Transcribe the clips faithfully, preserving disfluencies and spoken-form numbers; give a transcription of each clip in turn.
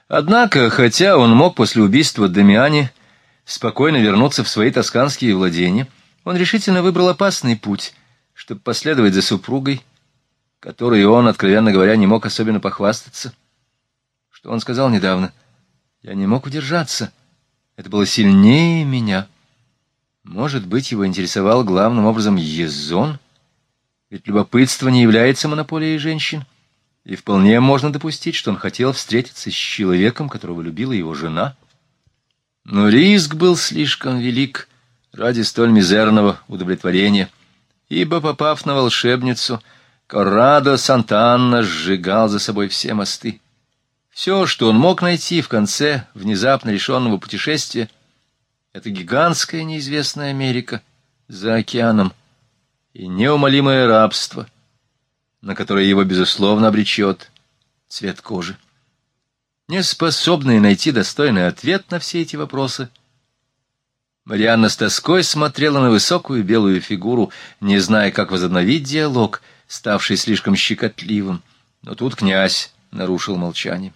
Однако, хотя он мог после убийства Дамиани спокойно вернуться в свои тосканские владения, он решительно выбрал опасный путь, чтобы последовать за супругой, которой он, откровенно говоря, не мог особенно похвастаться. Что он сказал недавно? «Я не мог удержаться. Это было сильнее меня». Может быть, его интересовал главным образом Езон? Ведь любопытство не является монополией женщин, и вполне можно допустить, что он хотел встретиться с человеком, которого любила его жена. Но риск был слишком велик ради столь мизерного удовлетворения, ибо, попав на волшебницу, Коррадо Санта-Анна сжигал за собой все мосты. Все, что он мог найти в конце внезапно решенного путешествия, это гигантская неизвестная Америка за океаном и неумолимое рабство, на которое его, безусловно, обречет цвет кожи. Неспособная найти достойный ответ на все эти вопросы, Марианна с тоской смотрела на высокую белую фигуру, не зная, как возобновить диалог, ставший слишком щекотливым. Но тут князь нарушил молчание.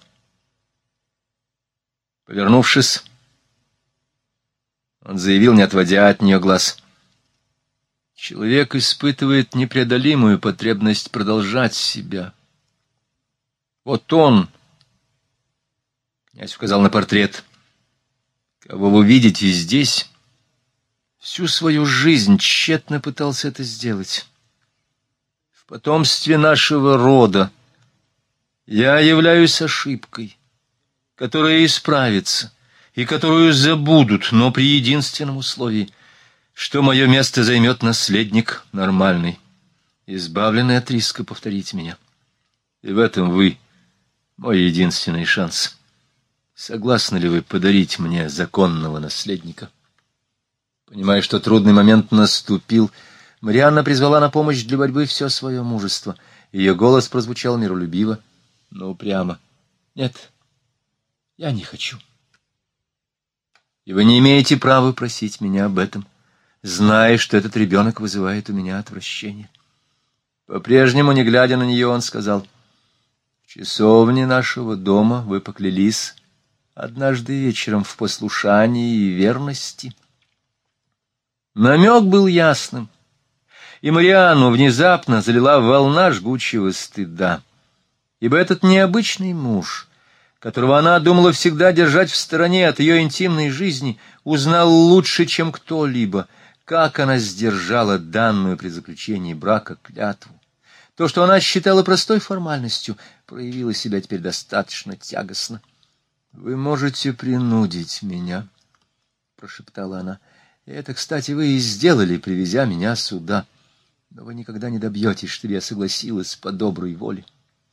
Повернувшись, он заявил, не отводя от нее глаз: «Человек испытывает непреодолимую потребность продолжать себя. Вот он, — князь указал на портрет, — кого вы видите здесь, всю свою жизнь тщетно пытался это сделать. В потомстве нашего рода я являюсь ошибкой, которая исправится и которую забудут, но при единственном условии, что мое место займет наследник нормальный, избавленный от риска повторить меня. И в этом вы мой единственный шанс. Согласны ли вы подарить мне законного наследника?» Понимая, что трудный момент наступил, Марианна призвала на помощь для борьбы все свое мужество. Ее голос прозвучал миролюбиво, но упрямо. «Нет, я не хочу. И вы не имеете права просить меня об этом, зная, что этот ребенок вызывает у меня отвращение». По-прежнему, не глядя на нее, он сказал: «В часовне нашего дома вы поклялись однажды вечером в послушании и верности». Намек был ясным, и Марианну внезапно залила волна жгучего стыда, ибо этот необычный муж, которого она думала всегда держать в стороне от ее интимной жизни, узнал лучше, чем кто-либо, как она сдержала данную при заключении брака клятву. То, что она считала простой формальностью, проявило себя теперь достаточно тягостно. «Вы можете принудить меня», — прошептала она. «Это, кстати, вы и сделали, привезя меня сюда. Но вы никогда не добьетесь, чтобы я согласилась по доброй воле».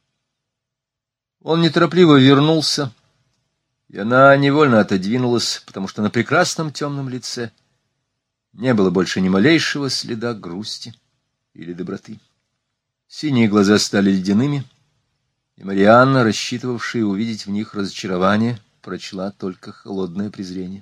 Он неторопливо вернулся, и она невольно отодвинулась, потому что на прекрасном темном лице не было больше ни малейшего следа грусти или доброты. Синие глаза стали ледяными, и Марианна, рассчитывавшая увидеть в них разочарование, прочла только холодное презрение.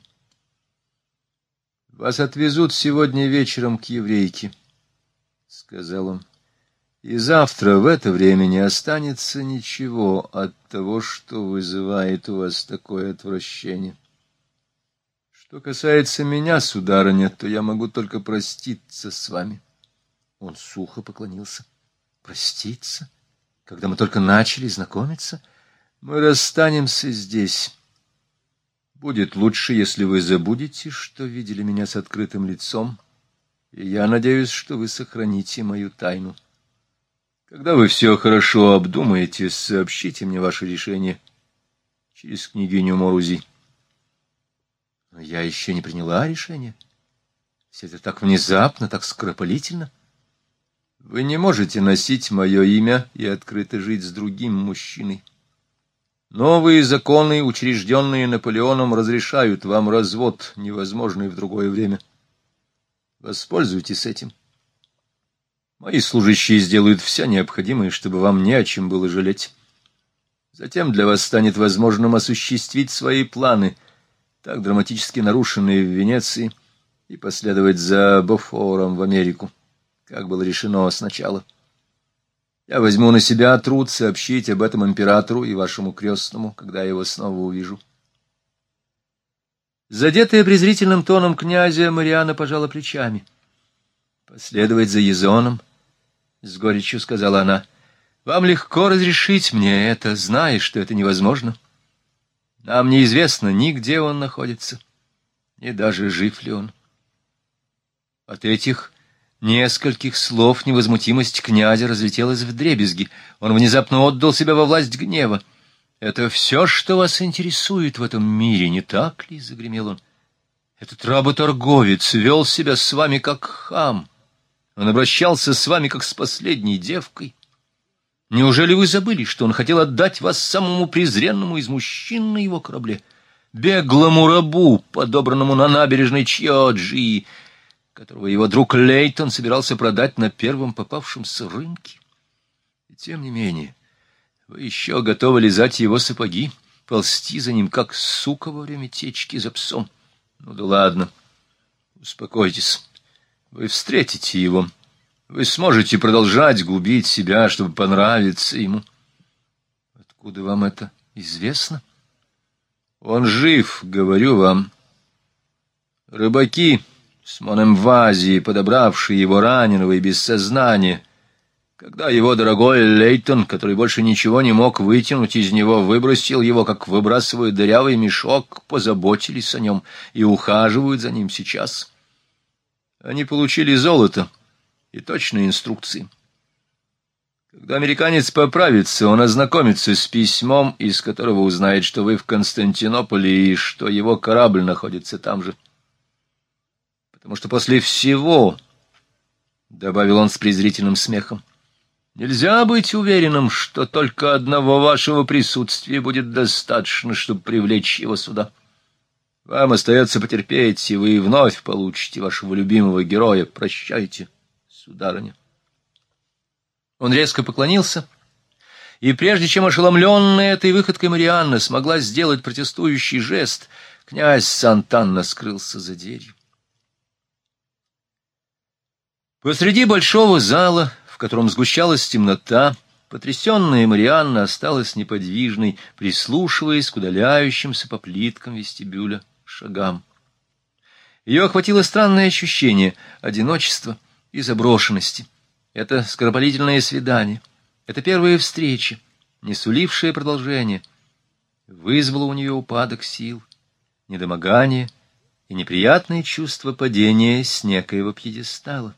«Вас отвезут сегодня вечером к еврейке», — сказал он, — «и завтра в это время не останется ничего от того, что вызывает у вас такое отвращение. Что касается меня, сударыня, то я могу только проститься с вами». Он сухо поклонился. «Проститься? Когда мы только начали знакомиться? Мы расстанемся здесь. Будет лучше, если вы забудете, что видели меня с открытым лицом, и я надеюсь, что вы сохраните мою тайну. Когда вы все хорошо обдумаете, сообщите мне ваше решение через княгиню Морузи». «Но я еще не приняла решение. Все это так внезапно, так скоропалительно». «Вы не можете носить мое имя и открыто жить с другим мужчиной. Новые законы, учрежденные Наполеоном, разрешают вам развод, невозможный в другое время. Воспользуйтесь этим. Мои служащие сделают все необходимое, чтобы вам не о чем было жалеть. Затем для вас станет возможным осуществить свои планы, так драматически нарушенные в Венеции, и последовать за Бофором в Америку, как было решено сначала. Я возьму на себя труд сообщить об этом императору и вашему крестному, когда я его снова увижу. Задетая презрительным тоном князя, Марианна пожала плечами. «Последовать за Езоном?» — с горечью сказала она. «Вам легко разрешить мне это, зная, что это невозможно. Нам неизвестно ни где он находится, ни даже жив ли он». От этих нескольких слов невозмутимость князя разлетелась вдребезги. Он внезапно отдал себя во власть гнева. «Это все, что вас интересует в этом мире, не так ли?» — загремел он. «Этот работорговец вел себя с вами как хам. Он обращался с вами как с последней девкой. Неужели вы забыли, что он хотел отдать вас самому презренному из мужчин на его корабле, беглому рабу, подобранному на набережной Чьоджи, которого его друг Лейтон собирался продать на первом попавшемся рынке? И тем не менее, вы еще готовы лизать его сапоги, ползти за ним, как сука во время течки за псом. Ну да ладно, успокойтесь. Вы встретите его. Вы сможете продолжать губить себя, чтобы понравиться ему. Откуда вам это известно? Он жив, говорю вам. Рыбаки с Монемвазии, подобравшие его раненого и без сознания, когда его дорогой Лейтон, который больше ничего не мог вытянуть из него, выбросил его, как выбрасывают дырявый мешок, позаботились о нем и ухаживают за ним сейчас. Они получили золото и точные инструкции. Когда американец поправится, он ознакомится с письмом, из которого узнает, что вы в Константинополе и что его корабль находится там же. Потому что после всего, — добавил он с презрительным смехом, — нельзя быть уверенным, что только одного вашего присутствия будет достаточно, чтобы привлечь его сюда. Вам остается потерпеть, и вы вновь получите вашего любимого героя. Прощайте, сударыня. Он резко поклонился, и прежде чем ошеломленная этой выходкой Марианна смогла сделать протестующий жест, князь Сант'Анна скрылся за дверью. Посреди большого зала, в котором сгущалась темнота, потрясенная Марианна осталась неподвижной, прислушиваясь к удаляющимся по плиткам вестибюля шагам. Ее охватило странное ощущение одиночества и заброшенности. Это скоропалительное свидание, это первая встреча, не сулившая продолжение, вызвало у нее упадок сил, недомогание и неприятное чувство падения с некоего пьедестала.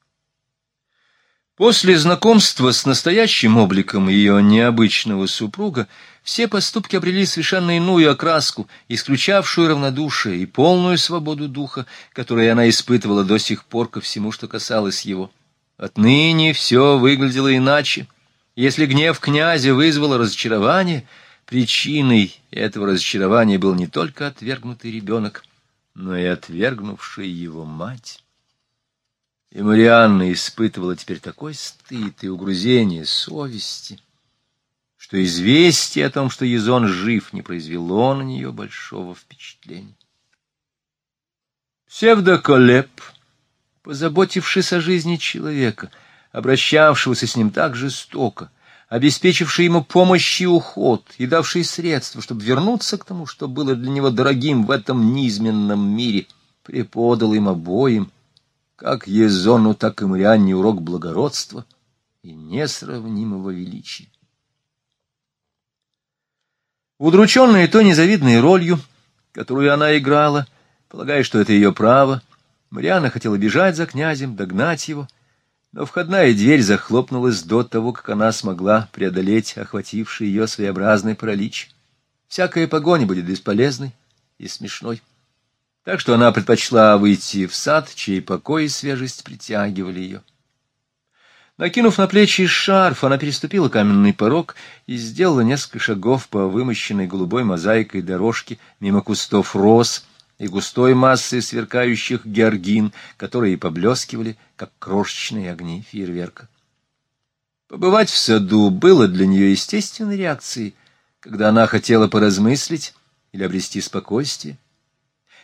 После знакомства с настоящим обликом ее необычного супруга все поступки обрели совершенно иную окраску, исключавшую равнодушие и полную свободу духа, которую она испытывала до сих пор ко всему, что касалось его. Отныне все выглядело иначе. Если гнев князя вызвал разочарование, причиной этого разочарования был не только отвергнутый ребенок, но и отвергнувшая его мать. И Марианна испытывала теперь такой стыд и угрызение совести, что известие о том, что Езон жив, не произвело на нее большого впечатления. Псевдоколеб, позаботившись о жизни человека, обращавшегося с ним так жестоко, обеспечивший ему помощь и уход, и давший средства, чтобы вернуться к тому, что было для него дорогим в этом низменном мире, преподал им обоим, как Езону, так и Марианне, урок благородства и несравнимого величия. Удрученная той незавидной ролью, которую она играла, полагая, что это ее право, Марианна хотела бежать за князем, догнать его, но входная дверь захлопнулась до того, как она смогла преодолеть охвативший ее своеобразный паралич. Всякая погоня будет бесполезной и смешной. Так что она предпочла выйти в сад, чей покой и свежесть притягивали ее. Накинув на плечи шарф, она переступила каменный порог и сделала несколько шагов по вымощенной голубой мозаикой дорожке мимо кустов роз и густой массы сверкающих георгин, которые поблескивали, как крошечные огни фейерверка. Побывать в саду было для нее естественной реакцией, когда она хотела поразмыслить или обрести спокойствие.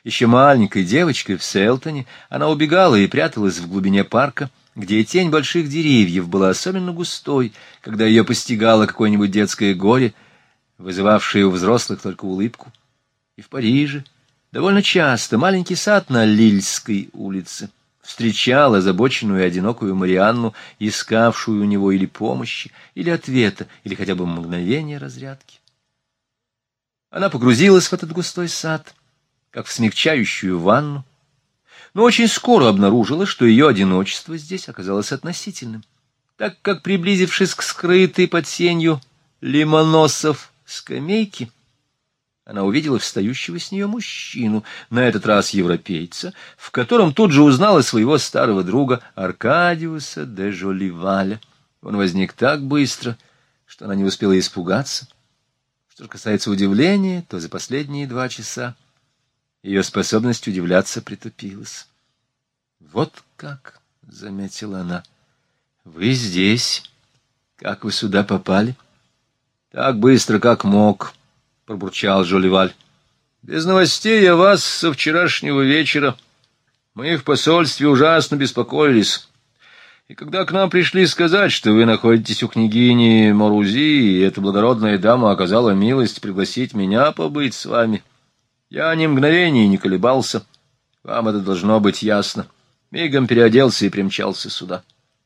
Еще маленькой девочкой в Селтоне она убегала и пряталась в глубине парка, где тень больших деревьев была особенно густой, когда ее постигало какое-нибудь детское горе, вызывавшее у взрослых только улыбку. И в Париже довольно часто маленький сад на Лильской улице встречал озабоченную и одинокую Марианну, искавшую у него или помощи, или ответа, или хотя бы мгновения разрядки. Она погрузилась в этот густой сад, как в смягчающую ванну, но очень скоро обнаружила, что ее одиночество здесь оказалось относительным, так как, приблизившись к скрытой под сенью лимоносов скамейке, она увидела встающего с нее мужчину, на этот раз европейца, в котором тут же узнала своего старого друга Аркадиуса де Жоливаля. Он возник так быстро, что она не успела испугаться. Что же касается удивления, то за последние два часа ее способность удивляться притупилась. «Вот как», — заметила она, — «вы здесь? Как вы сюда попали?» «Так быстро, как мог», — пробурчал Жоливаль. «Без новостей о вас со вчерашнего вечера. Мы в посольстве ужасно беспокоились. И когда к нам пришли сказать, что вы находитесь у княгини Морузи, и эта благородная дама оказала милость пригласить меня побыть с вами, я ни мгновения не колебался. Вам это должно быть ясно. Мигом переоделся и примчался сюда».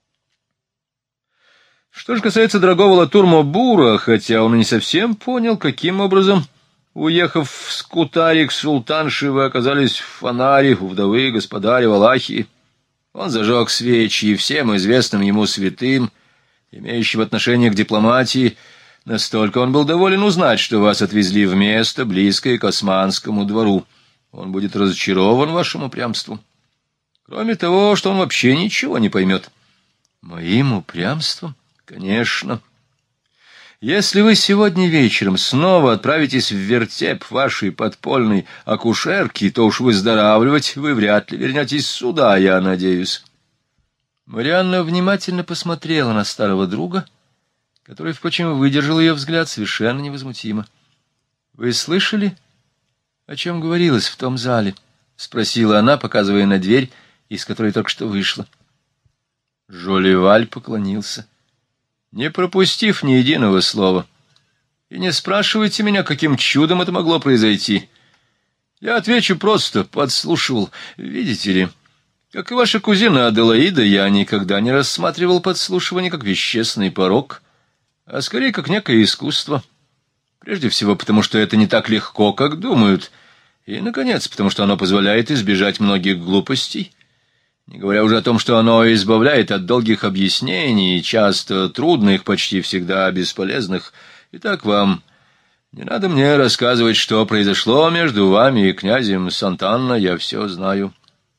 Что же касается дорогого Латур-Мобура, хотя он и не совсем понял, каким образом, уехав в Скутари к султанше, вы оказались в фонаре у вдовы господаря Валахии, он зажег свечи, и всем известным ему святым, имеющим отношение к дипломатии, настолько он был доволен узнать, что вас отвезли в место, близкое к Османскому двору. Он будет разочарован вашим упрямством. Кроме того, что он вообще ничего не поймет. Моим упрямством? Конечно. Если вы сегодня вечером снова отправитесь в вертеп вашей подпольной акушерки, то уж выздоравливать вы вряд ли вернетесь сюда, я надеюсь. Марианна внимательно посмотрела на старого друга, который, впрочем, выдержал ее взгляд совершенно невозмутимо. — Вы слышали, о чем говорилось в том зале? — спросила она, показывая на дверь, из которой только что вышла. Жоливаль поклонился, не пропустив ни единого слова. И не спрашивайте меня, каким чудом это могло произойти. Я отвечу просто: подслушивал. Видите ли, как и ваша кузина Аделаида, я никогда не рассматривал подслушивание как вещественный порок, а скорее как некое искусство. Прежде всего потому, что это не так легко, как думают, и, наконец, потому что оно позволяет избежать многих глупостей, не говоря уже о том, что оно избавляет от долгих объяснений, часто трудных, почти всегда бесполезных. Итак, вам не надо мне рассказывать, что произошло между вами и князем Сант'Анна, я все знаю.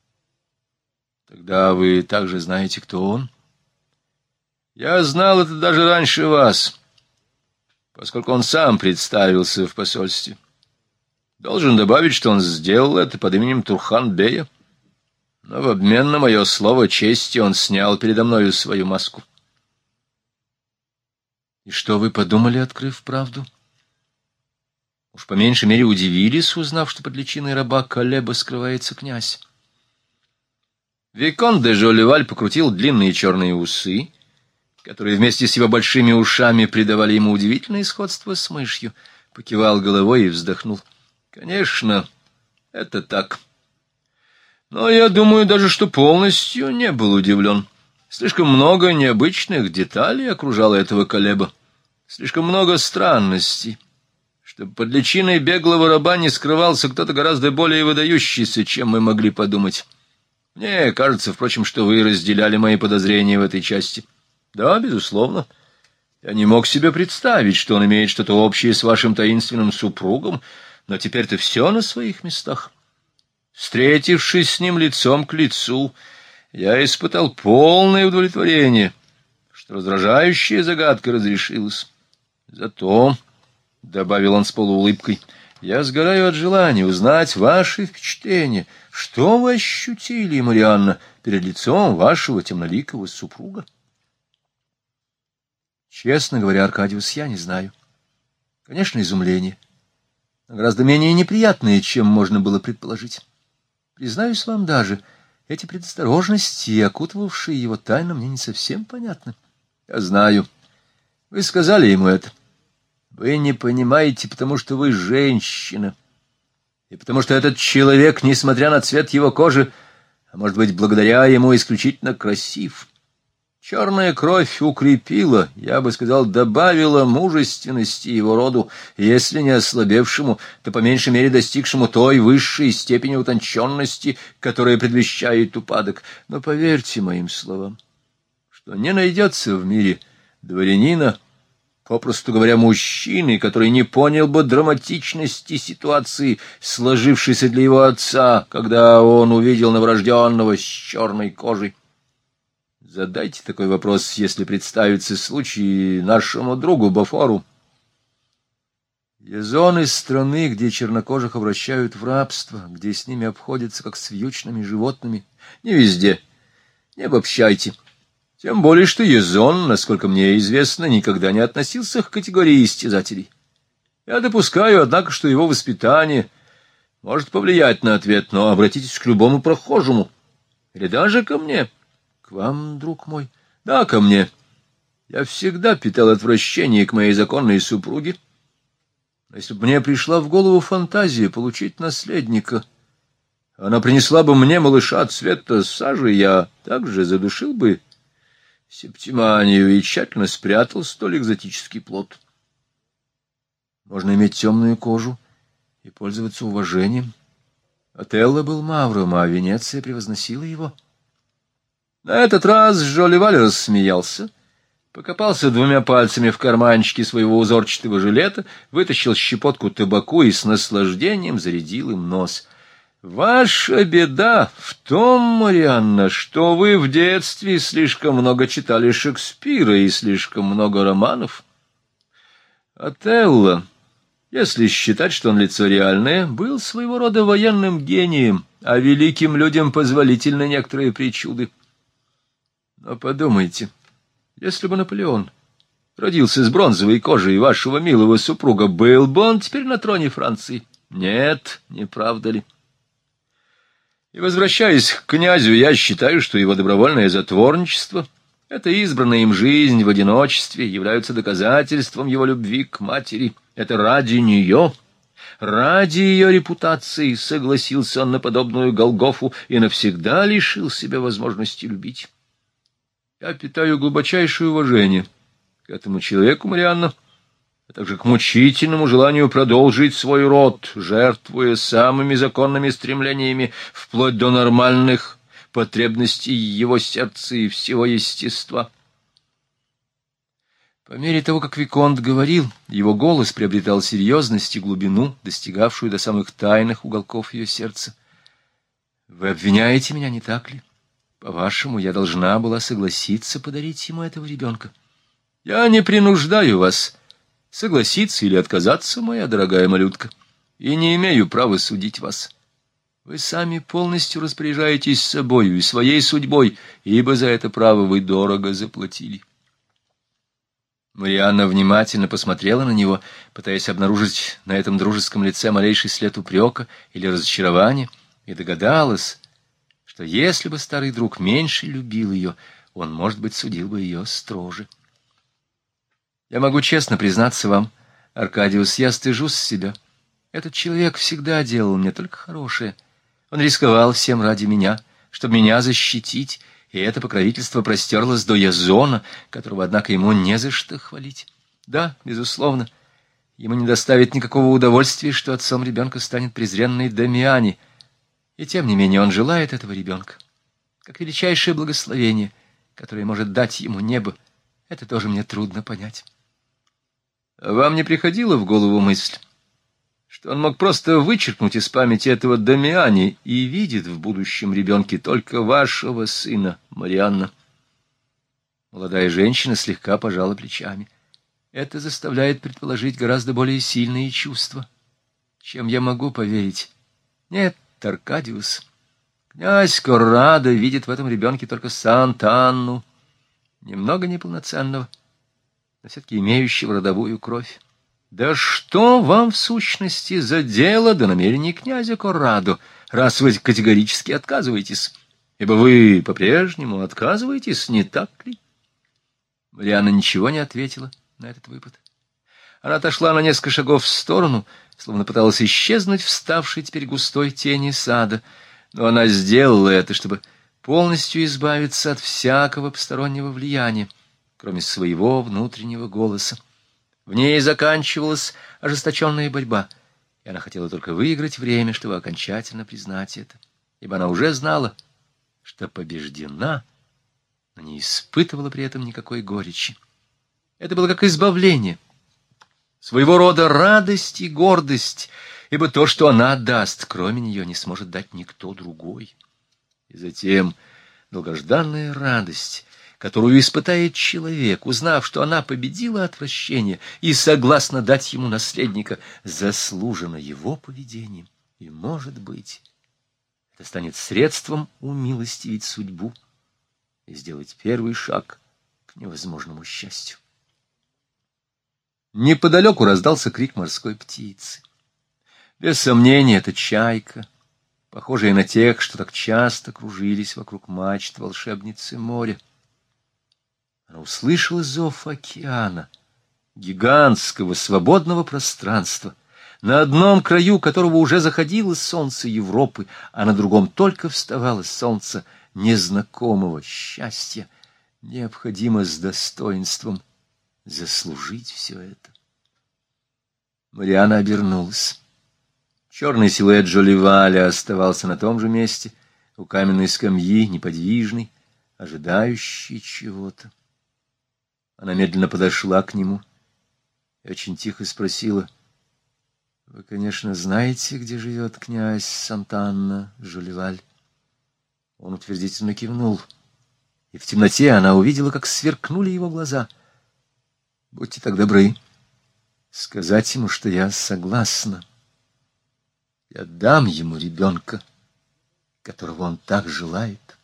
Тогда вы также знаете, кто он? Я знал это даже раньше вас, поскольку он сам представился в посольстве. Должен добавить, что он сделал это под именем Турхан-бея. Но в обмен на мое слово чести он снял передо мною свою маску. И что вы подумали, открыв правду? Уж по меньшей мере удивились, узнав, что под личиной раба Калеба скрывается князь. Виконт де Жоливаль покрутил длинные черные усы, которые вместе с его большими ушами придавали ему удивительное сходство с мышью, покивал головой и вздохнул. Конечно, это так. Но я думаю даже, что полностью не был удивлен. Слишком много необычных деталей окружало этого Калеба. Слишком много странностей, чтобы под личиной беглого раба не скрывался кто-то гораздо более выдающийся, чем мы могли подумать. Мне кажется, впрочем, что вы разделяли мои подозрения в этой части. Да, безусловно. Я не мог себе представить, что он имеет что-то общее с вашим таинственным супругом, но теперь-то все на своих местах. Встретившись с ним лицом к лицу, я испытал полное удовлетворение, что раздражающая загадка разрешилась. Зато, — добавил он с полуулыбкой, — я сгораю от желания узнать ваши впечатления. Что вы ощутили, Марианна, перед лицом вашего темноликого супруга? Честно говоря, Аркадиус, я не знаю. Конечно, изумление, но гораздо менее неприятное, чем можно было предположить. Признаюсь вам даже, эти предосторожности, окутывавшие его тайну, мне не совсем понятны. Я знаю. Вы сказали ему это. Вы не понимаете, потому что вы женщина. И потому что этот человек, несмотря на цвет его кожи, а может быть, благодаря ему исключительно красив. Черная кровь укрепила, я бы сказал, добавила мужественности его роду, если не ослабевшему, то по меньшей мере достигшему той высшей степени утонченности, которая предвещает упадок. Но поверьте моим словам, что не найдется в мире дворянина, попросту говоря, мужчины, который не понял бы драматичности ситуации, сложившейся для его отца, когда он увидел новорожденного с черной кожей. Задайте такой вопрос, если представится случай, нашему другу Бофору. Язон из страны, где чернокожих обращают в рабство, где с ними обходятся, как с вьючными животными. Не везде. Не обобщайте. Тем более, что Язон, насколько мне известно, никогда не относился к категории истязателей. Я допускаю, однако, что его воспитание может повлиять на ответ, но обратитесь к любому прохожему, или даже ко мне. К вам, друг мой? Да, ко мне. Я всегда питал отвращение к моей законной супруге. Но если бы мне пришла в голову фантазия получить наследника, она принесла бы мне малыша цвета сажи, я также задушил бы Септиманию и тщательно спрятал столь экзотический плод. Можно иметь темную кожу и пользоваться уважением. Отелло был мавром, а Венеция превозносила его. На этот раз Жолливаль рассмеялся, покопался двумя пальцами в карманчике своего узорчатого жилета, вытащил щепотку табаку и с наслаждением зарядил им нос. «Ваша беда в том, Марианна, что вы в детстве слишком много читали Шекспира и слишком много романов. Отелло, если считать, что он лицо реальное, был своего рода военным гением, а великим людям позволительны некоторые причуды. Но подумайте, если бы Наполеон родился с бронзовой кожей вашего милого супруга, был бы он теперь на троне Франции? Нет, не правда ли? И, возвращаясь к князю, я считаю, что его добровольное затворничество, эта избранная им жизнь в одиночестве, являются доказательством его любви к матери. Это ради нее, ради ее репутации согласился он на подобную Голгофу и навсегда лишил себя возможности любить. Я питаю глубочайшее уважение к этому человеку, Марианна, а также к мучительному желанию продолжить свой род, жертвуя самыми законными стремлениями вплоть до нормальных потребностей его сердца и всего естества. По мере того, как Виконт говорил, его голос приобретал серьезность и глубину, достигавшую до самых тайных уголков ее сердца. «Вы обвиняете меня, не так ли? По-вашему, я должна была согласиться подарить ему этого ребенка. Я не принуждаю вас согласиться или отказаться, моя дорогая малютка, и не имею права судить вас. Вы сами полностью распоряжаетесь собою и своей судьбой, ибо за это право вы дорого заплатили». Марианна внимательно посмотрела на него, пытаясь обнаружить на этом дружеском лице малейший след упрека или разочарования, и догадалась, что если бы старый друг меньше любил ее, он, может быть, судил бы ее строже. «Я могу честно признаться вам, Аркадиус, я стыжусь себя. Этот человек всегда делал мне только хорошее. Он рисковал всем ради меня, чтобы меня защитить, и это покровительство простерлось до Язона, которого, однако, ему не за что хвалить. Да, безусловно, ему не доставит никакого удовольствия, что отцом ребенка станет презренный Дамиани, и тем не менее он желает этого ребенка, как величайшее благословение, которое может дать ему небо. Это тоже мне трудно понять». «Вам не приходила в голову мысль, что он мог просто вычеркнуть из памяти этого Дамиани и видит в будущем ребенке только вашего сына, Марианна?» Молодая женщина слегка пожала плечами. «Это заставляет предположить гораздо более сильные чувства, чем я могу поверить. Нет, Аркадиус, князь Коррадо видит в этом ребенке только Сант'Анну, немного неполноценного, но все-таки имеющего родовую кровь. Да что вам в сущности за дело до намерений князя Коррадо? раз вы категорически отказываетесь, ибо вы по-прежнему отказываетесь, не так ли? Марианна ничего не ответила на этот выпад. Она отошла на несколько шагов в сторону, словно пыталась исчезнуть в ставшей теперь густой тени сада, но она сделала это, чтобы полностью избавиться от всякого постороннего влияния, кроме своего внутреннего голоса. В ней заканчивалась ожесточенная борьба, и она хотела только выиграть время, чтобы окончательно признать это, ибо она уже знала, что побеждена, но не испытывала при этом никакой горечи. Это было как избавление, своего рода радость и гордость, ибо то, что она даст, кроме нее не сможет дать никто другой. И затем долгожданная радость, которую испытает человек, узнав, что она победила отвращение и согласна дать ему наследника, заслужена его поведением. И, может быть, это станет средством умилостивить судьбу и сделать первый шаг к невозможному счастью. Неподалеку раздался крик морской птицы. Без сомнения, это чайка, похожие на тех, что так часто кружились вокруг мачт волшебницы моря. Она услышала зов океана, гигантского свободного пространства, на одном краю которого уже заходило солнце Европы, а на другом только вставало солнце незнакомого счастья. Необходимо с достоинством заслужить все это. Марианна обернулась. Черный силуэт Джоливаля оставался на том же месте, у каменной скамьи, неподвижный, ожидающий чего-то. Она медленно подошла к нему и очень тихо спросила: — Вы, конечно, знаете, где живет князь Сант'Анна Джоливаль? Он утвердительно кивнул, и в темноте она увидела, как сверкнули его глаза. — Будьте так добры сказать ему, что я согласна. Я дам ему ребенка, которого он так желает.